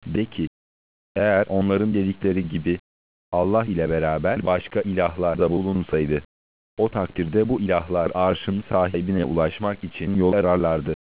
De ki, eğer onların dedikleri gibi Allah ile beraber başka ilahlar da bulunsaydı, o takdirde bu ilahlar arşın sahibine ulaşmak için yol ararlardı.